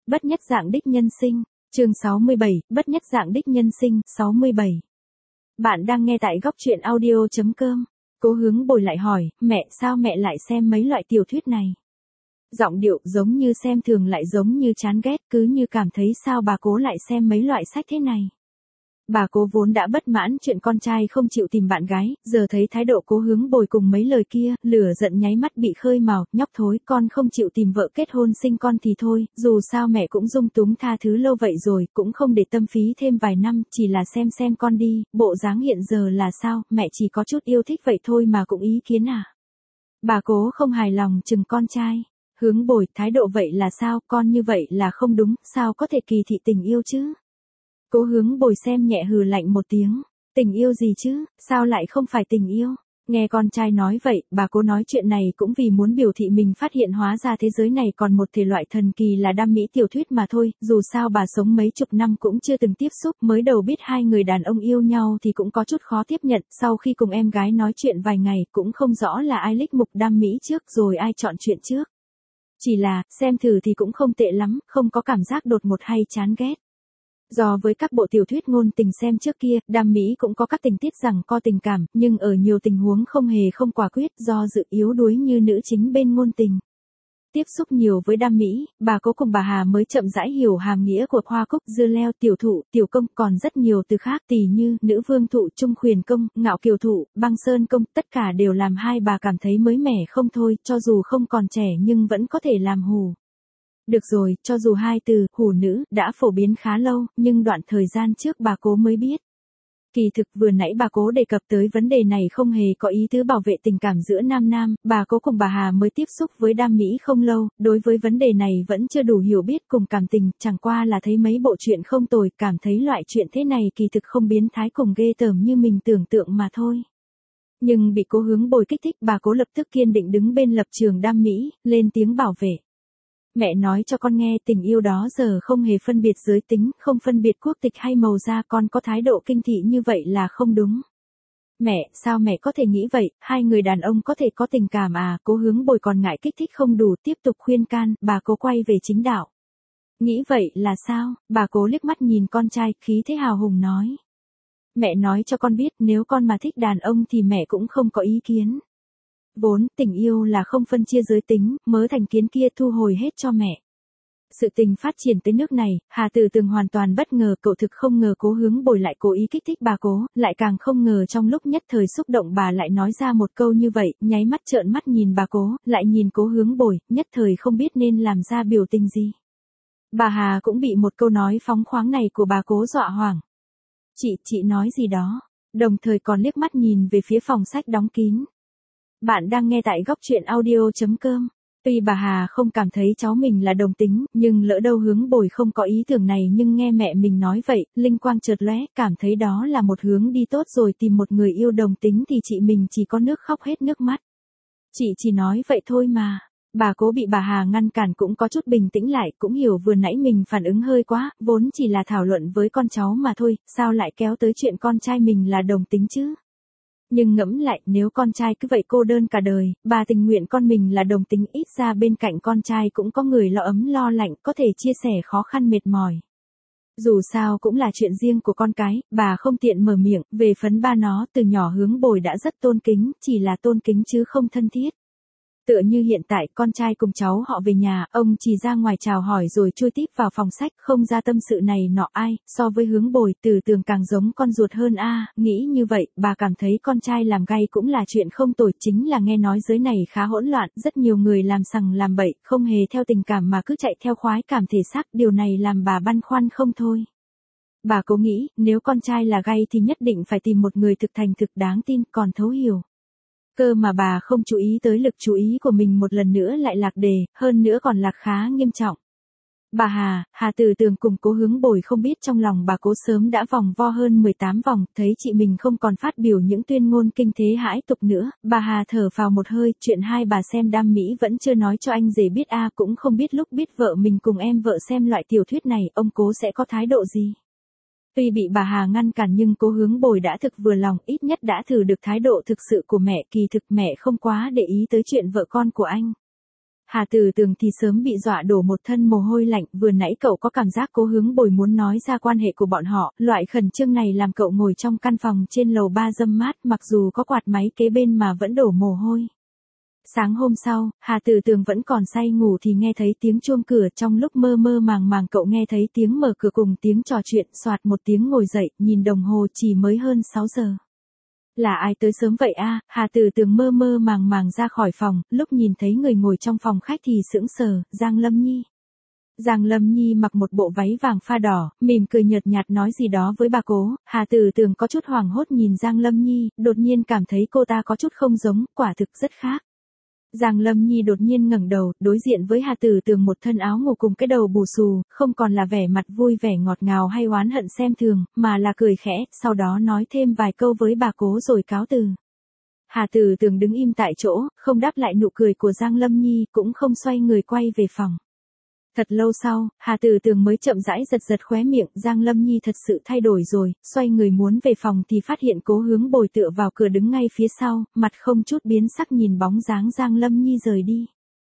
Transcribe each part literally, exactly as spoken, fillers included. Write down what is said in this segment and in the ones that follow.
bất nhất dạng đích nhân sinh. Chương sáu mươi bảy, bất nhất dạng đích nhân sinh. sáu mươi bảy. Bạn đang nghe tại góc truyện audio chấm com. Cố Hướng Bồi lại hỏi, mẹ, sao mẹ lại xem mấy loại tiểu thuyết này? Giọng điệu giống như xem thường lại giống như chán ghét, cứ như cảm thấy sao bà Cố lại xem mấy loại sách thế này. Bà Cố vốn đã bất mãn chuyện con trai không chịu tìm bạn gái, giờ thấy thái độ Cố Hướng Bồi cùng mấy lời kia, lửa giận nháy mắt bị khơi mào, nhóc thối, con không chịu tìm vợ kết hôn sinh con thì thôi, dù sao mẹ cũng dung túng tha thứ lâu vậy rồi, cũng không để tâm phí thêm vài năm, chỉ là xem xem con đi, bộ dáng hiện giờ là sao, mẹ chỉ có chút yêu thích vậy thôi mà cũng ý kiến à. Bà Cố không hài lòng chừng con trai. Hướng Bồi, thái độ vậy là sao, con như vậy là không đúng, sao có thể kỳ thị tình yêu chứ? Cố Hướng Bồi xem nhẹ hừ lạnh một tiếng, tình yêu gì chứ, sao lại không phải tình yêu? Nghe con trai nói vậy, bà Cố nói chuyện này cũng vì muốn biểu thị mình phát hiện hóa ra thế giới này còn một thể loại thần kỳ là đam mỹ tiểu thuyết mà thôi, dù sao bà sống mấy chục năm cũng chưa từng tiếp xúc, mới đầu biết hai người đàn ông yêu nhau thì cũng có chút khó tiếp nhận, sau khi cùng em gái nói chuyện vài ngày cũng không rõ là ai lích mục đam mỹ trước rồi ai chọn chuyện trước. Chỉ là, xem thử thì cũng không tệ lắm, không có cảm giác đột ngột hay chán ghét. Do với các bộ tiểu thuyết ngôn tình xem trước kia, đam mỹ cũng có các tình tiết rằng co tình cảm, nhưng ở nhiều tình huống không hề không quả quyết do dự yếu đuối như nữ chính bên ngôn tình. Tiếp xúc nhiều với đam mỹ, bà Cố cùng bà Hà mới chậm rãi hiểu hàm nghĩa của hoa cúc, dưa leo, tiểu thụ, tiểu công, còn rất nhiều từ khác tỉ như nữ vương thụ, trung khuyền công, ngạo kiều thụ, băng sơn công, tất cả đều làm hai bà cảm thấy mới mẻ không thôi, cho dù không còn trẻ nhưng vẫn có thể làm hù. Được rồi, cho dù hai từ, hủ nữ, đã phổ biến khá lâu, nhưng đoạn thời gian trước bà Cố mới biết. Kỳ thực vừa nãy bà Cố đề cập tới vấn đề này không hề có ý tứ bảo vệ tình cảm giữa nam nam, bà Cố cùng bà Hà mới tiếp xúc với đam mỹ không lâu, đối với vấn đề này vẫn chưa đủ hiểu biết cùng cảm tình, chẳng qua là thấy mấy bộ truyện không tồi, cảm thấy loại chuyện thế này kỳ thực không biến thái cùng ghê tởm như mình tưởng tượng mà thôi. Nhưng bị Cố Hướng Bồi kích thích, bà Cố lập tức kiên định đứng bên lập trường đam mỹ, lên tiếng bảo vệ. Mẹ nói cho con nghe tình yêu đó giờ không hề phân biệt giới tính, không phân biệt quốc tịch hay màu da, con có thái độ kinh thị như vậy là không đúng. Mẹ, sao mẹ có thể nghĩ vậy, hai người đàn ông có thể có tình cảm à? Cố Hướng Bồi còn ngại kích thích không đủ, tiếp tục khuyên can, bà Cố quay về chính đạo. Nghĩ vậy là sao? Bà Cố liếc mắt nhìn con trai, khí thế hào hùng nói. Mẹ nói cho con biết nếu con mà thích đàn ông thì mẹ cũng không có ý kiến. Vốn, tình yêu là không phân chia giới tính, mớ thành kiến kia thu hồi hết cho mẹ. Sự tình phát triển tới nước này, Hà Tử Tường hoàn toàn bất ngờ, cậu thực không ngờ Cố Hướng Bồi lại cố ý kích thích bà Cố, lại càng không ngờ trong lúc nhất thời xúc động bà lại nói ra một câu như vậy, nháy mắt trợn mắt nhìn bà Cố, lại nhìn Cố Hướng Bồi, nhất thời không biết nên làm ra biểu tình gì. Bà Hà cũng bị một câu nói phóng khoáng này của bà Cố dọa hoảng. Chị, chị nói gì đó, đồng thời còn liếc mắt nhìn về phía phòng sách đóng kín. Bạn đang nghe tại góc truyện audio chấm com. Tuy bà Hà không cảm thấy cháu mình là đồng tính, nhưng lỡ đâu Hướng Bồi không có ý tưởng này nhưng nghe mẹ mình nói vậy, linh quang chợt lóe, cảm thấy đó là một hướng đi tốt rồi, tìm một người yêu đồng tính thì chị mình chỉ có nước khóc hết nước mắt. Chị chỉ nói vậy thôi mà. Bà Cố bị bà Hà ngăn cản cũng có chút bình tĩnh lại, cũng hiểu vừa nãy mình phản ứng hơi quá, vốn chỉ là thảo luận với con cháu mà thôi, sao lại kéo tới chuyện con trai mình là đồng tính chứ? Nhưng ngẫm lại, nếu con trai cứ vậy cô đơn cả đời, bà tình nguyện con mình là đồng tính, ít ra bên cạnh con trai cũng có người lo ấm lo lạnh, có thể chia sẻ khó khăn mệt mỏi. Dù sao cũng là chuyện riêng của con cái, bà không tiện mở miệng, về phấn ba nó từ nhỏ Hướng Bồi đã rất tôn kính, chỉ là tôn kính chứ không thân thiết. Tựa như hiện tại, con trai cùng cháu họ về nhà, ông chỉ ra ngoài chào hỏi rồi chui tít vào phòng sách, không ra tâm sự này nọ ai, so với Hướng Bồi, Tử Tường càng giống con ruột hơn a. À, nghĩ như vậy, bà cảm thấy con trai làm gay cũng là chuyện không tồi, chính là nghe nói giới này khá hỗn loạn, rất nhiều người làm sằng làm bậy, không hề theo tình cảm mà cứ chạy theo khoái cảm thể xác, điều này làm bà băn khoăn không thôi. Bà Cố nghĩ, nếu con trai là gay thì nhất định phải tìm một người thực thành thực đáng tin, còn thấu hiểu. Cơ mà bà không chú ý tới lực chú ý của mình một lần nữa lại lạc đề, hơn nữa còn lạc khá nghiêm trọng. Bà Hà, Hà Tử Tường cùng Cố Hướng Bồi không biết trong lòng bà Cố sớm đã vòng vo hơn mười tám vòng, thấy chị mình không còn phát biểu những tuyên ngôn kinh thế hãi tục nữa, bà Hà thở phào một hơi, chuyện hai bà xem đam mỹ vẫn chưa nói cho anh rể biết a, cũng không biết lúc biết vợ mình cùng em vợ xem loại tiểu thuyết này, ông Cố sẽ có thái độ gì. Tuy bị bà Hà ngăn cản nhưng Cố Hướng Bồi đã thực vừa lòng, ít nhất đã thử được thái độ thực sự của mẹ, kỳ thực mẹ không quá để ý tới chuyện vợ con của anh. Hà Tử Tường thì sớm bị dọa đổ một thân mồ hôi lạnh, vừa nãy cậu có cảm giác Cố Hướng Bồi muốn nói ra quan hệ của bọn họ, loại khẩn trương này làm cậu ngồi trong căn phòng trên lầu ba râm mát, mặc dù có quạt máy kế bên mà vẫn đổ mồ hôi. Sáng hôm sau, Hà Tử Tường vẫn còn say ngủ thì nghe thấy tiếng chuông cửa, trong lúc mơ mơ màng màng cậu nghe thấy tiếng mở cửa cùng tiếng trò chuyện, soạt một tiếng ngồi dậy, nhìn đồng hồ chỉ mới hơn sáu giờ. Là ai tới sớm vậy a? Hà Tử Tường mơ mơ màng màng ra khỏi phòng, lúc nhìn thấy người ngồi trong phòng khách thì sững sờ, Giang Lâm Nhi. Giang Lâm Nhi mặc một bộ váy vàng pha đỏ, mỉm cười nhợt nhạt nói gì đó với bà Cố, Hà Tử Tường có chút hoảng hốt nhìn Giang Lâm Nhi, đột nhiên cảm thấy cô ta có chút không giống, quả thực rất khác. Giang Lâm Nhi đột nhiên ngẩng đầu, đối diện với Hà Tử Tường một thân áo ngủ cùng cái đầu bù xù, không còn là vẻ mặt vui vẻ ngọt ngào hay oán hận xem thường, mà là cười khẽ, sau đó nói thêm vài câu với bà Cố rồi cáo từ. Hà Tử Tường đứng im tại chỗ, không đáp lại nụ cười của Giang Lâm Nhi, cũng không xoay người quay về phòng. Thật lâu sau, Hà Tử Tường mới chậm rãi giật giật khóe miệng, Giang Lâm Nhi thật sự thay đổi rồi, xoay người muốn về phòng thì phát hiện Cố Hướng Bồi tựa vào cửa đứng ngay phía sau, mặt không chút biến sắc nhìn bóng dáng Giang Lâm Nhi rời đi.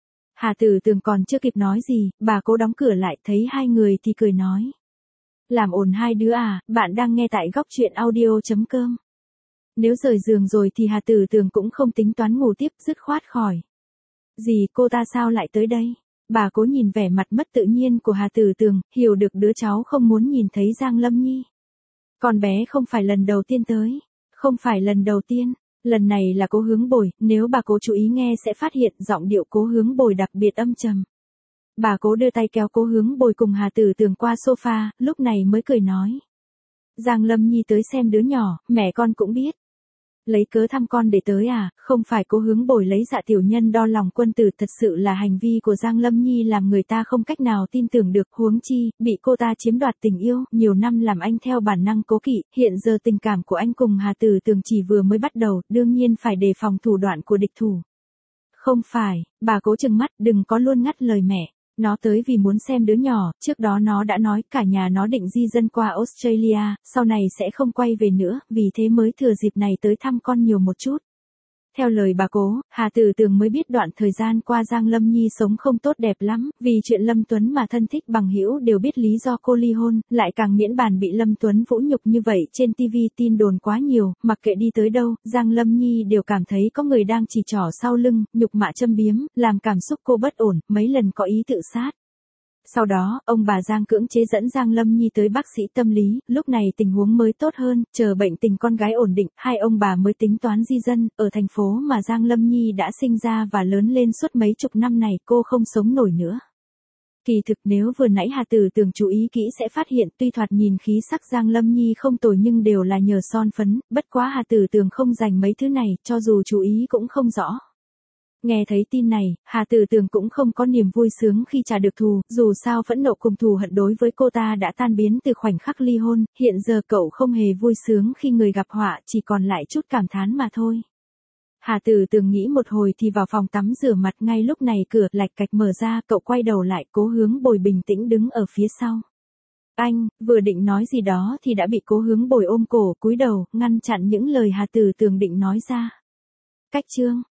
Hà Tử Tường còn chưa kịp nói gì, bà Cố đóng cửa lại, thấy hai người thì cười nói. Làm ồn hai đứa à, bạn đang nghe tại góc truyện audio chấm com. Nếu rời giường rồi thì Hà Tử Tường cũng không tính toán ngủ tiếp, dứt khoát khỏi. Gì, cô ta sao lại tới đây? Bà Cố nhìn vẻ mặt mất tự nhiên của Hà Tử Tường, hiểu được đứa cháu không muốn nhìn thấy Giang Lâm Nhi. Con bé không phải lần đầu tiên tới. Không phải lần đầu tiên. Lần này là Cố Hướng Bồi, nếu bà Cố chú ý nghe sẽ phát hiện giọng điệu Cố Hướng Bồi đặc biệt âm trầm. Bà Cố đưa tay kéo Cố Hướng Bồi cùng Hà Tử Tường qua sofa, lúc này mới cười nói. Giang Lâm Nhi tới xem đứa nhỏ, mẹ con cũng biết. Lấy cớ thăm con để tới à, không phải Cố Hướng Bồi lấy dạ tiểu nhân đo lòng quân tử, thật sự là hành vi của Giang Lâm Nhi làm người ta không cách nào tin tưởng được, huống chi, bị cô ta chiếm đoạt tình yêu, nhiều năm làm anh theo bản năng cố kỵ, hiện giờ tình cảm của anh cùng Hà Tử Tường chỉ vừa mới bắt đầu, đương nhiên phải đề phòng thủ đoạn của địch thủ. Không phải, bà Cố trừng mắt, đừng có luôn ngắt lời mẹ. Nó tới vì muốn xem đứa nhỏ, trước đó nó đã nói cả nhà nó định di dân qua Australia, sau này sẽ không quay về nữa, vì thế mới thừa dịp này tới thăm con nhiều một chút. Theo lời bà Cố, Hà Tử Tường mới biết đoạn thời gian qua Giang Lâm Nhi sống không tốt đẹp lắm, vì chuyện Lâm Tuấn mà thân thích bằng hữu đều biết lý do cô ly hôn, lại càng miễn bàn bị Lâm Tuấn vũ nhục như vậy, trên ti vi tin đồn quá nhiều, mặc kệ đi tới đâu, Giang Lâm Nhi đều cảm thấy có người đang chỉ trỏ sau lưng, nhục mạ châm biếm, làm cảm xúc cô bất ổn, mấy lần có ý tự sát. Sau đó, ông bà Giang cưỡng chế dẫn Giang Lâm Nhi tới bác sĩ tâm lý, lúc này tình huống mới tốt hơn, chờ bệnh tình con gái ổn định, hai ông bà mới tính toán di dân, ở thành phố mà Giang Lâm Nhi đã sinh ra và lớn lên suốt mấy chục năm này, cô không sống nổi nữa. Kỳ thực nếu vừa nãy Hà Tử Tường chú ý kỹ sẽ phát hiện tuy thoạt nhìn khí sắc Giang Lâm Nhi không tồi nhưng đều là nhờ son phấn, bất quá Hà Tử Tường không dành mấy thứ này, cho dù chú ý cũng không rõ. Nghe thấy tin này, Hà Tử Tường cũng không có niềm vui sướng khi trả được thù, dù sao phẫn nộ cùng thù hận đối với cô ta đã tan biến từ khoảnh khắc ly hôn, hiện giờ cậu không hề vui sướng khi người gặp họa, chỉ còn lại chút cảm thán mà thôi. Hà Tử Tường nghĩ một hồi thì vào phòng tắm rửa mặt, ngay lúc này cửa lạch cạch mở ra, cậu quay đầu lại, Cố Hướng Bồi bình tĩnh đứng ở phía sau. Anh, vừa định nói gì đó thì đã bị Cố Hướng Bồi ôm cổ, cúi đầu, ngăn chặn những lời Hà Tử Tường định nói ra. Cách chương